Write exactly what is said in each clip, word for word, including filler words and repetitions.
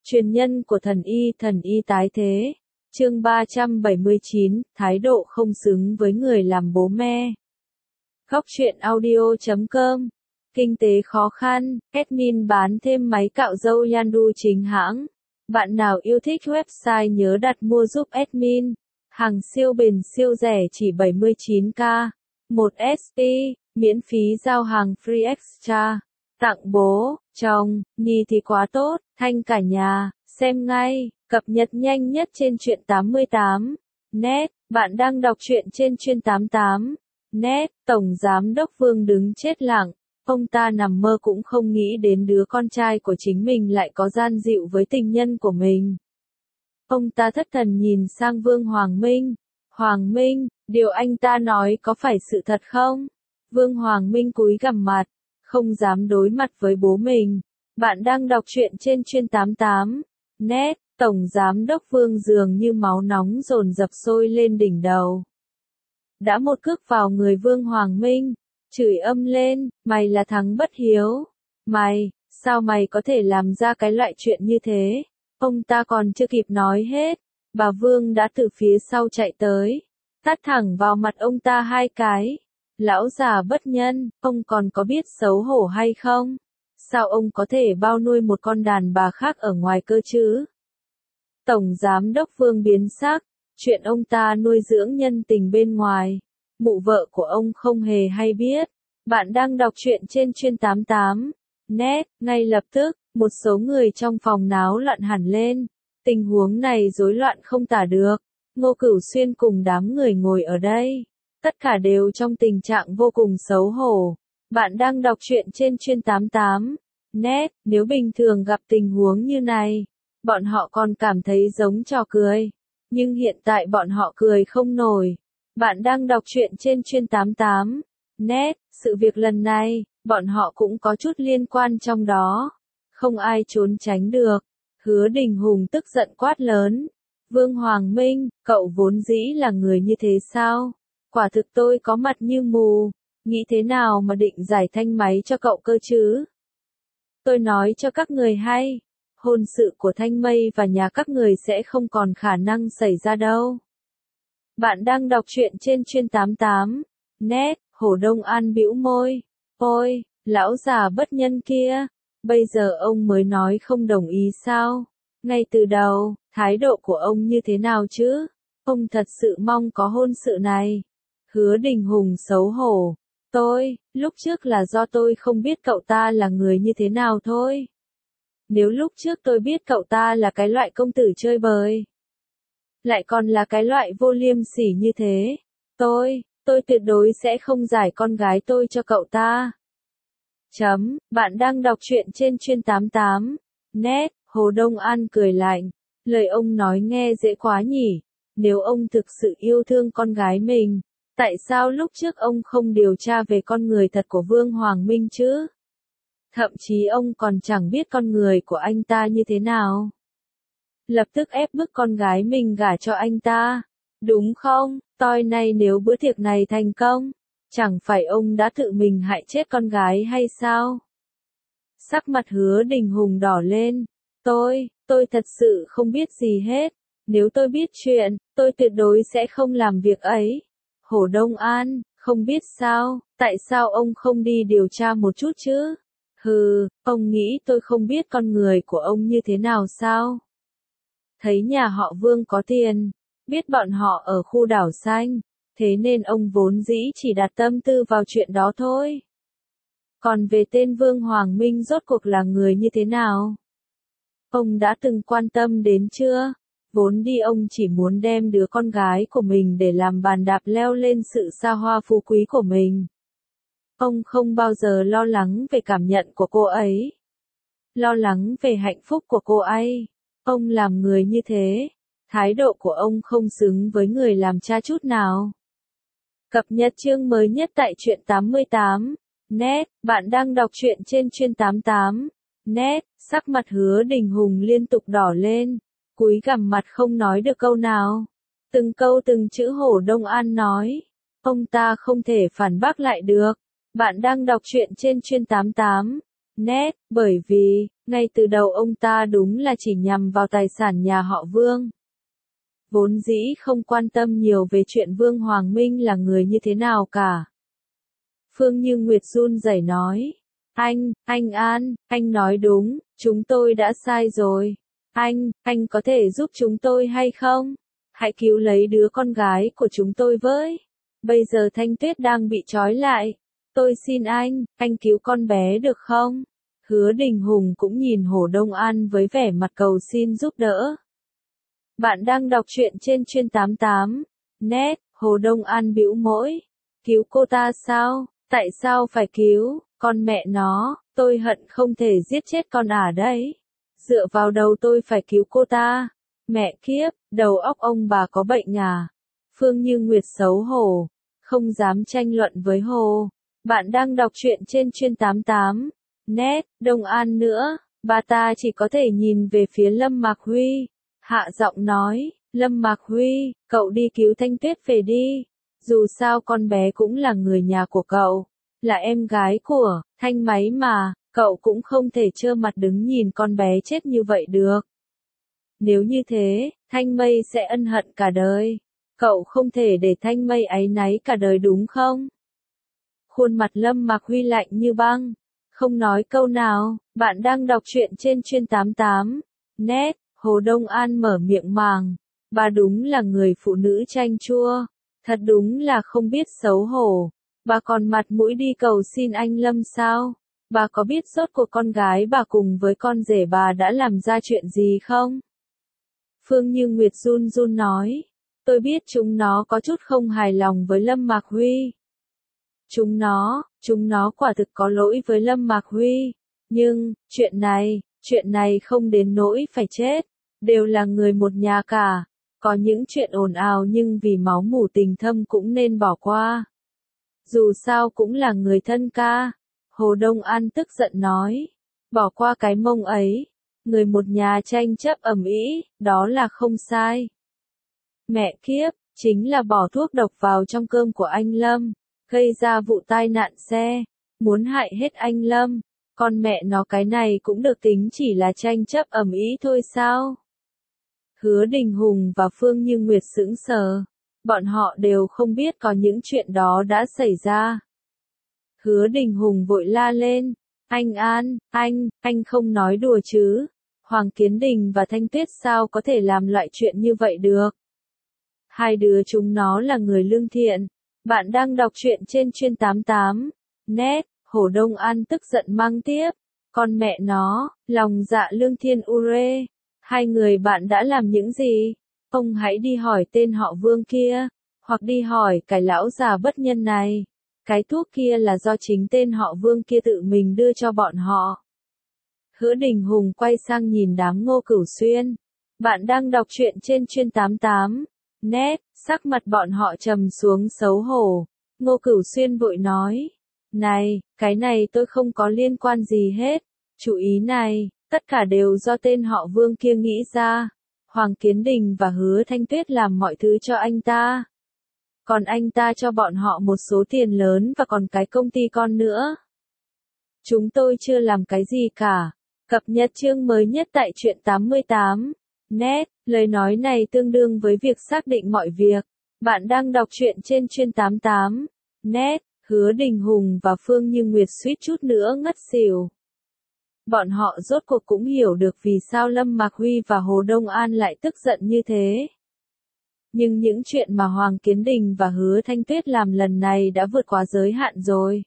Truyền nhân của thần y, thần y tái thế. Chương ba trăm bảy mươi chín, thái độ không xứng với người làm bố mẹ. Góc truyện audio chấm com. Kinh tế khó khăn, admin bán thêm máy cạo râu Yandu chính hãng. Bạn nào yêu thích website nhớ đặt mua giúp admin. Hàng siêu bền siêu rẻ chỉ bảy mươi chín k. một S P, miễn phí giao hàng free extra. Tặng bố, chồng, nhì thì quá tốt, thanh cả nhà, xem ngay, cập nhật nhanh nhất trên truyện tám mươi tám. Net, bạn đang đọc truyện trên truyện tám mươi tám. Net, Tổng Giám đốc Vương đứng chết lặng, ông ta nằm mơ cũng không nghĩ đến đứa con trai của chính mình lại có gian dịu với tình nhân của mình. Ông ta thất thần nhìn sang Vương Hoàng Minh. Hoàng Minh, điều anh ta nói có phải sự thật không? Vương Hoàng Minh cúi gằm mặt, không dám đối mặt với bố mình. Bạn đang đọc truyện trên truyện tám mươi tám. Net, Tổng Giám đốc Vương dường như máu nóng dồn dập sôi lên đỉnh đầu. Đã một cước vào người Vương Hoàng Minh, chửi âm lên, mày là thằng bất hiếu. Mày, sao mày có thể làm ra cái loại chuyện như thế? Ông ta còn chưa kịp nói hết, bà Vương đã từ phía sau chạy tới, tát thẳng vào mặt ông ta hai cái. Lão già bất nhân, ông còn có biết xấu hổ hay không? Sao ông có thể bao nuôi một con đàn bà khác ở ngoài cơ chứ? Tổng Giám đốc Vương biến sắc, chuyện ông ta nuôi dưỡng nhân tình bên ngoài, mụ vợ của ông không hề hay biết. Bạn đang đọc truyện trên truyện tám mươi tám. Net, ngay lập tức, một số người trong phòng náo loạn hẳn lên. Tình huống này rối loạn không tả được. Ngô Cửu Xuyên cùng đám người ngồi ở đây, tất cả đều trong tình trạng vô cùng xấu hổ. Bạn đang đọc truyện trên truyện tám mươi tám. Net, nếu bình thường gặp tình huống như này, bọn họ còn cảm thấy giống trò cười. Nhưng hiện tại bọn họ cười không nổi. Bạn đang đọc truyện trên truyện tám mươi tám. Net, sự việc lần này, bọn họ cũng có chút liên quan trong đó. Không ai trốn tránh được. Hứa Đình Hùng tức giận quát lớn. Vương Hoàng Minh, cậu vốn dĩ là người như thế sao? Quả thực tôi có mặt như mù. Nghĩ thế nào mà định giải thanh máy cho cậu cơ chứ? Tôi nói cho các người hay. Hôn sự của Thanh Mây và nhà các người sẽ không còn khả năng xảy ra đâu. Bạn đang đọc truyện trên truyện tám mươi tám. Net, Hồ Đông An bĩu môi. Ôi, lão già bất nhân kia. Bây giờ ông mới nói không đồng ý sao? Ngay từ đầu, thái độ của ông như thế nào chứ? Ông thật sự mong có hôn sự này. Hứa Đình Hùng xấu hổ. Tôi, lúc trước là do tôi không biết cậu ta là người như thế nào thôi. Nếu lúc trước tôi biết cậu ta là cái loại công tử chơi bời, lại còn là cái loại vô liêm sỉ như thế, tôi, tôi tuyệt đối sẽ không giải con gái tôi cho cậu ta. Chấm, bạn đang đọc truyện trên truyện tám mươi tám. Net, Hồ Đông An cười lạnh. Lời ông nói nghe dễ quá nhỉ. Nếu ông thực sự yêu thương con gái mình, tại sao lúc trước ông không điều tra về con người thật của Vương Hoàng Minh chứ? Thậm chí ông còn chẳng biết con người của anh ta như thế nào. Lập tức ép bức con gái mình gả cho anh ta. Đúng không? Toi nay nếu bữa tiệc này thành công, chẳng phải ông đã tự mình hại chết con gái hay sao? Sắc mặt Hứa Đình Hùng đỏ lên. Tôi, tôi thật sự không biết gì hết. Nếu tôi biết chuyện, tôi tuyệt đối sẽ không làm việc ấy. Hồ Đông An, không biết sao, tại sao ông không đi điều tra một chút chứ? Hừ, ông nghĩ tôi không biết con người của ông như thế nào sao? Thấy nhà họ Vương có tiền, biết bọn họ ở khu đảo xanh, thế nên ông vốn dĩ chỉ đặt tâm tư vào chuyện đó thôi. Còn về tên Vương Hoàng Minh rốt cuộc là người như thế nào? Ông đã từng quan tâm đến chưa? Vốn đi ông chỉ muốn đem đứa con gái của mình để làm bàn đạp leo lên sự xa hoa phú quý của mình. Ông không bao giờ lo lắng về cảm nhận của cô ấy. Lo lắng về hạnh phúc của cô ấy. Ông làm người như thế, thái độ của ông không xứng với người làm cha chút nào. Cập nhật chương mới nhất tại truyện tám mươi tám. Net, bạn đang đọc truyện trên truyện tám mươi tám. Net, sắc mặt Hứa Đình Hùng liên tục đỏ lên, cúi gằm mặt không nói được câu nào. Từng câu từng chữ Hồ Đông An nói, ông ta không thể phản bác lại được. Bạn đang đọc truyện trên truyện tám mươi tám. Net, bởi vì, Ngay từ đầu ông ta đúng là chỉ nhằm vào tài sản nhà họ Vương. Vốn dĩ không quan tâm nhiều về chuyện Vương Hoàng Minh là người như thế nào cả. Phương Như Nguyệt run rẩy nói. Anh, anh An, anh nói đúng, chúng tôi đã sai rồi. Anh, anh có thể giúp chúng tôi hay không? Hãy cứu lấy đứa con gái của chúng tôi với. Bây giờ Thanh Tuyết đang bị trói lại. Tôi xin anh, anh cứu con bé được không? Hứa Đình Hùng cũng nhìn Hồ Đông An với vẻ mặt cầu xin giúp đỡ. Bạn đang đọc truyện trên Chuyên tám tám net, Hồ Đông An bĩu môi. Cứu cô ta sao? Tại sao phải cứu? Con mẹ nó, tôi hận không thể giết chết con ả đấy. Dựa vào đầu tôi phải cứu cô ta. Mẹ kiếp, đầu óc ông bà có bệnh à? Phương Như Nguyệt xấu hổ, không dám tranh luận với Hồ. Bạn đang đọc truyện trên Chuyên tám tám net, Đông An nữa, bà ta chỉ có thể nhìn về phía Lâm Mạc Huy. Hạ giọng nói, Lâm Mạc Huy, cậu đi cứu Thanh Tuyết về đi. Dù sao con bé cũng là người nhà của cậu, là em gái của Thanh Máy mà, cậu cũng không thể trơ mặt đứng nhìn con bé chết như vậy được. Nếu như thế, Thanh Mây sẽ ân hận cả đời. Cậu không thể để Thanh Mây áy náy cả đời đúng không? Khuôn mặt Lâm Mạc Huy lạnh như băng, không nói câu nào. Bạn đang đọc truyện trên Chuyên tám tám net, Hồ Đông An mở miệng màng. Bà đúng là người phụ nữ chanh chua, thật đúng là không biết xấu hổ. Bà còn mặt mũi đi cầu xin anh Lâm sao? Bà có biết rốt cuộc con gái bà cùng với con rể bà đã làm ra chuyện gì không? Phương Như Nguyệt run run nói. Tôi biết chúng nó có chút không hài lòng với Lâm Mạc Huy. Chúng nó, chúng nó quả thực có lỗi với Lâm Mạc Huy. Nhưng, chuyện này, chuyện này không đến nỗi phải chết. Đều là người một nhà cả. Có những chuyện ồn ào nhưng vì máu mủ tình thâm cũng nên bỏ qua. Dù sao cũng là người thân ca. Hồ Đông An tức giận nói. Bỏ qua cái mông ấy. Người một nhà tranh chấp ầm ĩ, đó là không sai. Mẹ kiếp, chính là bỏ thuốc độc vào trong cơm của anh Lâm, gây ra vụ tai nạn xe, muốn hại hết anh Lâm. Con mẹ nó cái này cũng được tính chỉ là tranh chấp ầm ĩ thôi sao? Hứa Đình Hùng và Phương Như Nguyệt sững sờ. Bọn họ đều không biết có những chuyện đó đã xảy ra. Hứa Đình Hùng vội la lên. Anh An, anh, anh không nói đùa chứ. Hoàng Kiến Đình và Thanh Tuyết sao có thể làm loại chuyện như vậy được? Hai đứa chúng nó là người lương thiện. Bạn đang đọc truyện trên Chuyên tám tám net, Hồ Đông An tức giận mang tiếp. Con mẹ nó, lòng dạ lương thiên ure. Hai người bạn đã làm những gì? Ông hãy đi hỏi tên họ Vương kia, hoặc đi hỏi cái lão già bất nhân này. Cái thuốc kia là do chính tên họ Vương kia tự mình đưa cho bọn họ. Hứa Đình Hùng quay sang nhìn đám Ngô Cửu Xuyên. Bạn đang đọc truyện trên Chuyên tám tám net, sắc mặt bọn họ trầm xuống xấu hổ. Ngô Cửu Xuyên vội nói. Này, cái này tôi không có liên quan gì hết. Chủ ý này, tất cả đều do tên họ Vương kia nghĩ ra. Hoàng Kiến Đình và Hứa Thanh Tuyết làm mọi thứ cho anh ta. Còn anh ta cho bọn họ một số tiền lớn và còn cái công ty con nữa. Chúng tôi chưa làm cái gì cả. Cập nhật chương mới nhất tại Truyện tám mươi tám net, lời nói này tương đương với việc xác định mọi việc. Bạn đang đọc truyện trên Chuyên tám tám net, Hứa Đình Hùng và Phương Như Nguyệt suýt chút nữa ngất xỉu. Bọn họ rốt cuộc cũng hiểu được vì sao Lâm Mạc Huy và Hồ Đông An lại tức giận như thế. Nhưng những chuyện mà Hoàng Kiến Đình và Hứa Thanh Tuyết làm lần này đã vượt quá giới hạn rồi.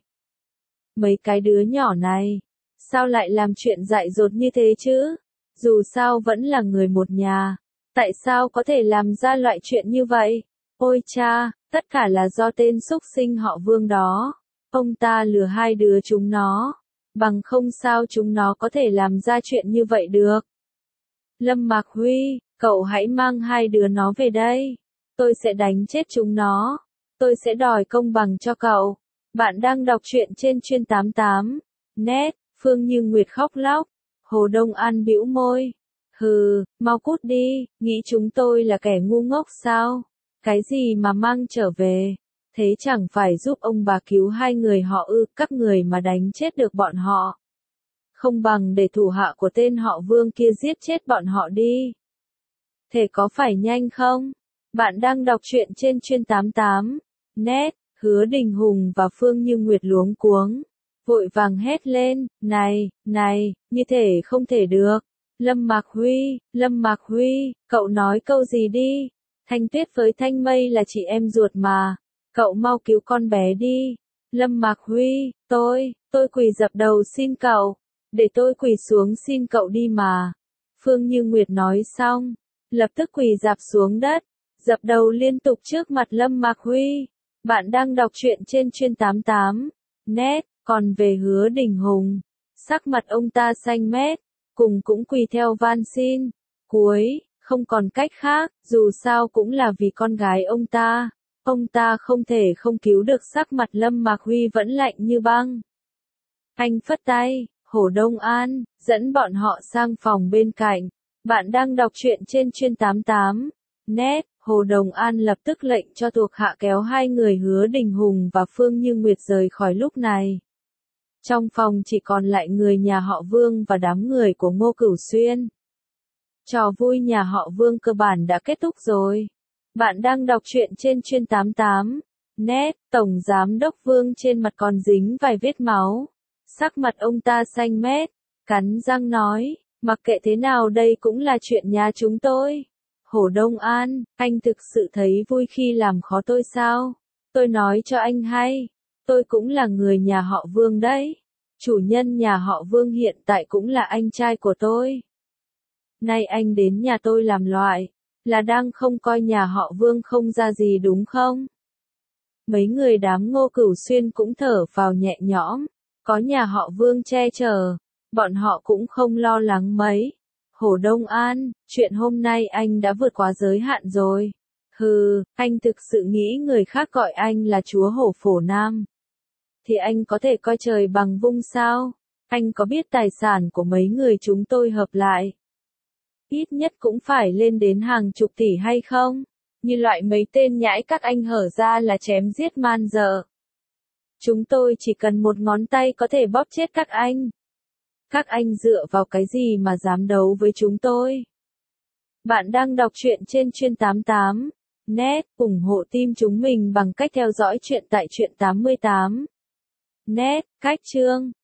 Mấy cái đứa nhỏ này, sao lại làm chuyện dại dột như thế chứ? Dù sao vẫn là người một nhà, tại sao có thể làm ra loại chuyện như vậy? Ôi cha, tất cả là do tên xúc sinh họ Vương đó. Ông ta lừa hai đứa chúng nó, bằng không sao chúng nó có thể làm ra chuyện như vậy được. Lâm Mạc Huy, cậu hãy mang hai đứa nó về đây. Tôi sẽ đánh chết chúng nó. Tôi sẽ đòi công bằng cho cậu. Bạn đang đọc truyện trên Chuyên tám tám net, Phương Như Nguyệt khóc lóc. Hồ Đông An bĩu môi. Hừ, mau cút đi, nghĩ chúng tôi là kẻ ngu ngốc sao? Cái gì mà mang trở về? Thế chẳng phải giúp ông bà cứu hai người họ ư, các người mà đánh chết được bọn họ. Không bằng để thủ hạ của tên họ Vương kia giết chết bọn họ đi. Thể có phải nhanh không? Bạn đang đọc truyện trên chuyên tám mươi tám net. Hứa Đình Hùng và Phương Như Nguyệt luống cuống, vội vàng hét lên, này, này, như thể không thể được. Lâm Mạc Huy, Lâm Mạc Huy, cậu nói câu gì đi? Thanh Tuyết với Thanh Mây là chị em ruột mà, cậu mau cứu con bé đi. Lâm Mạc Huy, tôi, tôi quỳ dập đầu xin cậu, để tôi quỳ xuống xin cậu đi mà. Phương Như Nguyệt nói xong, lập tức quỳ dạp xuống đất, dập đầu liên tục trước mặt Lâm Mạc Huy. Bạn đang đọc truyện trên chuyên tám mươi tám net. Còn về Hứa Đình Hùng, sắc mặt ông ta xanh mét, cùng cũng quỳ theo van xin. Cuối, không còn cách khác, dù sao cũng là vì con gái ông ta. Ông ta không thể không cứu được, sắc mặt Lâm Mạc Huy vẫn lạnh như băng. Anh phất tay, Hồ Đông An, dẫn bọn họ sang phòng bên cạnh. Bạn đang đọc truyện trên chuyên tám mươi tám net. Hồ Đồng An lập tức lệnh cho thuộc hạ kéo hai người Hứa Đình Hùng và Phương Như Nguyệt rời khỏi lúc này. Trong phòng chỉ còn lại người nhà họ Vương và đám người của Ngô Cửu Xuyên. Trò vui nhà họ Vương cơ bản đã kết thúc rồi. Bạn đang đọc truyện trên chuyên tám mươi tám net. Tổng giám đốc Vương trên mặt còn dính vài vết máu. Sắc mặt ông ta xanh mét, cắn răng nói, mặc kệ thế nào đây cũng là chuyện nhà chúng tôi. Hồ Đông An, anh thực sự thấy vui khi làm khó tôi sao? Tôi nói cho anh hay, tôi cũng là người nhà họ Vương đấy. Chủ nhân nhà họ Vương hiện tại cũng là anh trai của tôi. Nay anh đến nhà tôi làm loạn, là đang không coi nhà họ Vương không ra gì đúng không? Mấy người đám Ngô Cửu Xuyên cũng thở phào nhẹ nhõm, có nhà họ Vương che chở, bọn họ cũng không lo lắng mấy. Hồ Đông An, chuyện hôm nay anh đã vượt quá giới hạn rồi. Hừ, anh thực sự nghĩ người khác gọi anh là chúa hổ phổ Nam. Thì anh có thể coi trời bằng vung sao? Anh có biết tài sản của mấy người chúng tôi hợp lại? Ít nhất cũng phải lên đến hàng chục tỷ hay không? Như loại mấy tên nhãi các anh hở ra là chém giết man dợ. Chúng tôi chỉ cần một ngón tay có thể bóp chết các anh. Các anh dựa vào cái gì mà dám đấu với chúng tôi? Bạn đang đọc truyện trên chuyên tám mươi tám net. Ủng hộ team chúng mình bằng cách theo dõi truyện tại truyện tám mươi tám net. Cách chương